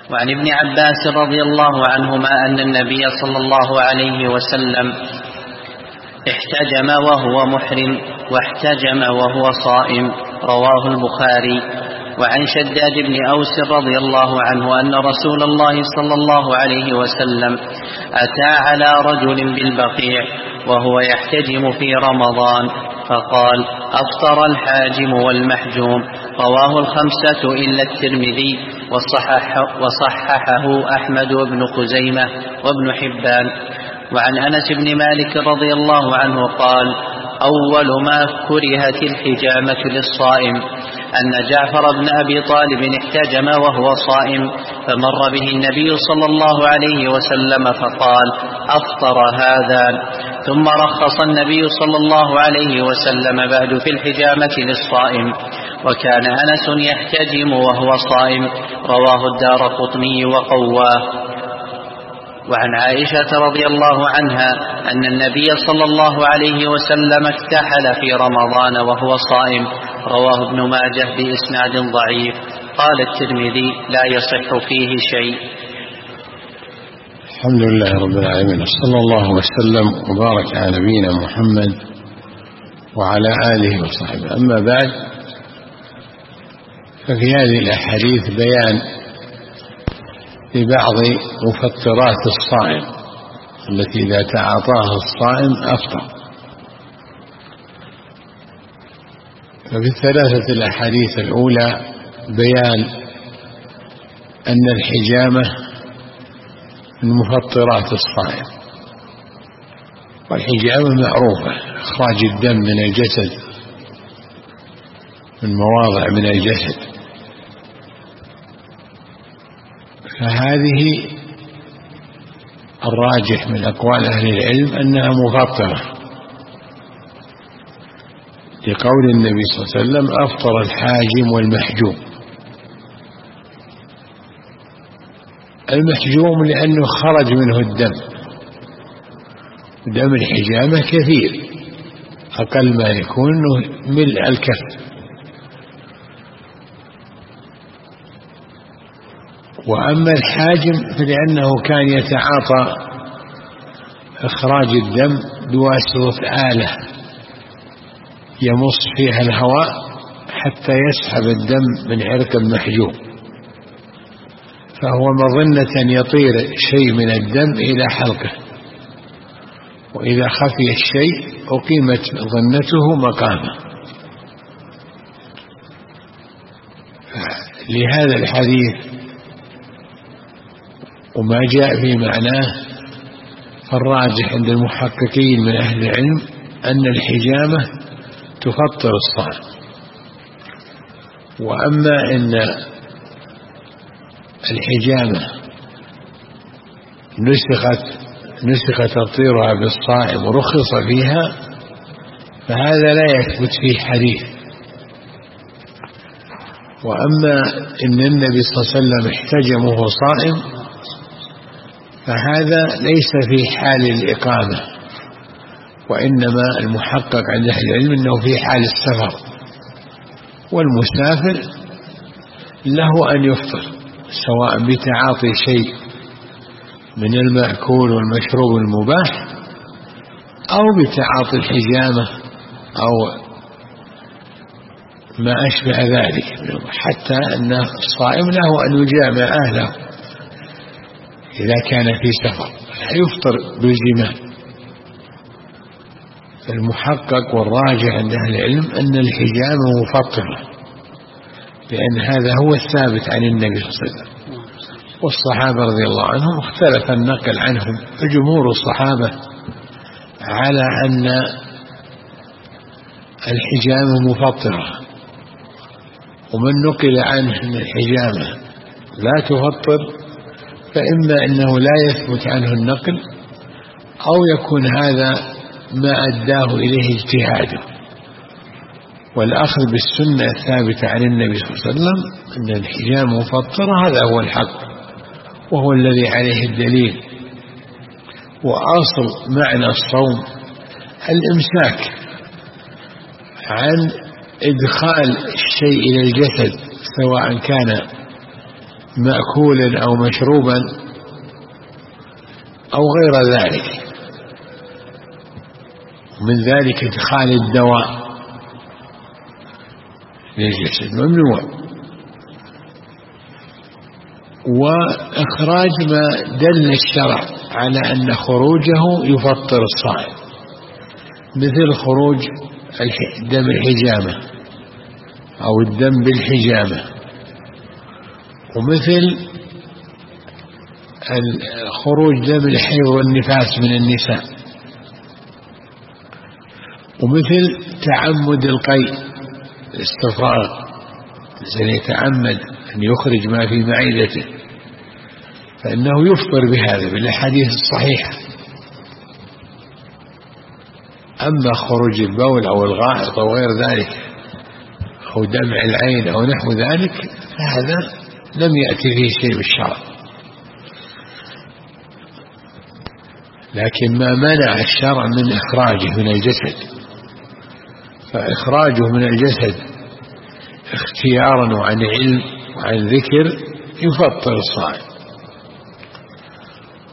وعن ابن عباس رضي الله عنهما أن النبي صلى الله عليه وسلم احتجم وهو محرم واحتجم وهو صائم، رواه البخاري. وعن شداد بن أوس رضي الله عنه أن رسول الله صلى الله عليه وسلم أتى على رجل بالبقيع وهو يحتجم في رمضان فقال: أفطر الحاجم والمحجوم، رواه الخمسة إلا الترمذي، وصححه أحمد وابن خزيمة وابن حبان. وعن أنس بن مالك رضي الله عنه قال: أول ما كرهت الحجامة للصائم أن جعفر بن أبي طالب احتجم وهو صائم، فمر به النبي صلى الله عليه وسلم فقال: أفطر هذا. ثم رخص النبي صلى الله عليه وسلم بعد في الحجامة للصائم، وكان أنس يحتجم وهو صائم، رواه الدارقطني وقواه. وعن عائشة رضي الله عنها أن النبي صلى الله عليه وسلم اكتحل في رمضان وهو صائم، رواه ابن ماجه بإسناد ضعيف. قال الترمذي: لا يصح فيه شيء. الحمد لله رب العالمين، صلى الله وسلم وبارك على نبينا محمد وعلى آله وصحبه. أما بعد، ففي هذه الأحاديث بيان لبعض مفطرات الصائم التي إذا تعاطاها الصائم أفطر. ففي الثلاثة الأحاديث الأولى بيان أن الحجامة من مفطرات الصائم، والحجامة معروفة، إخراج الدم من الجسد من مواضع من الجسد، فهذه الراجح من أقوال أهل العلم أنها مفطرة، لقول النبي صلى الله عليه وسلم: أفطر الحاجم والمحجوم. المحجوم لأنه خرج منه الدم، دم الحجامة كثير، أقل ما يكون ملء الكف. وأما الحاجم فلأنه كان يتعاطى إخراج الدم بواسطة آلة يمص فيها الهواء حتى يسحب الدم من عرق المحجوم، فهو مظنة يطير شيء من الدم إلى حلقه، وإذا خفي الشيء أقيمت ظنته مقامه. لهذا الحديث وما جاء في معناه، فالراجح عند المحققين من أهل العلم أن الحجامة تفطر الصائم. وأما إن الحجامة نسخ تفطيرها بالصائم ورخص فيها، فهذا لا يثبت فيه حديث. وأما إن النبي صلى الله عليه وسلم احتجم وهو صائم، فهذا ليس في حال الإقامة، وإنما المحقق عند أهل العلم أنه في حال السفر، والمسافر له أن يفطر سواء بتعاطي شيء من المأكول والمشروب المباح أو بتعاطي الحجامة أو ما أشبه ذلك، حتى أن الصائم له أن يجامع أهله إذا كان في سفر، لا يفطر بالجماع. المحقق والراجح عند أهل العلم أن الحجامة مفطرة، لأن هذا هو الثابت عن النبي صلى الله عليه وسلم. والصحابة رضي الله عنهم اختلف النقل عنهم، فجمهور الصحابة على أن الحجامة مفطرة، ومن نقل عنه أن الحجامة لا تفطر فإما أنه لا يثبت عنه النقل، أو يكون هذا ما أداه إليه اجتهاده. والأخذ بالسنة الثابتة عن النبي صلى الله عليه وسلم أن الحجامة مفطرة، هذا هو الحق وهو الذي عليه الدليل. وأصل معنى الصوم الإمساك عن إدخال الشيء إلى الجسد، سواء كان مأكولا أو مشروبا أو غير ذلك. من ذلك إدخال الدواء للجسد ممنوع، وإخراج ما دل الشرع على أن خروجه يفطر الصائم، مثل خروج دم الحجامة أو الدم بالحجامة، ومثل خروج دم الحيض والنفاس من النساء، ومثل تعمد القيء الاستفراغ، يتعمد أن يخرج ما في معدته فإنه يفطر بهذا بالأحاديث الصحيحة. أما خروج البول أو الغائط أو غير ذلك أو دمع العين أو نحو ذلك فهذا لم يأتي فيه شيء بالشرع، لكن ما منع الشرع من إخراجه من الجسد، فإخراجه من الجسد اختيارا وعن علم وعن ذكر يفطر الصائم.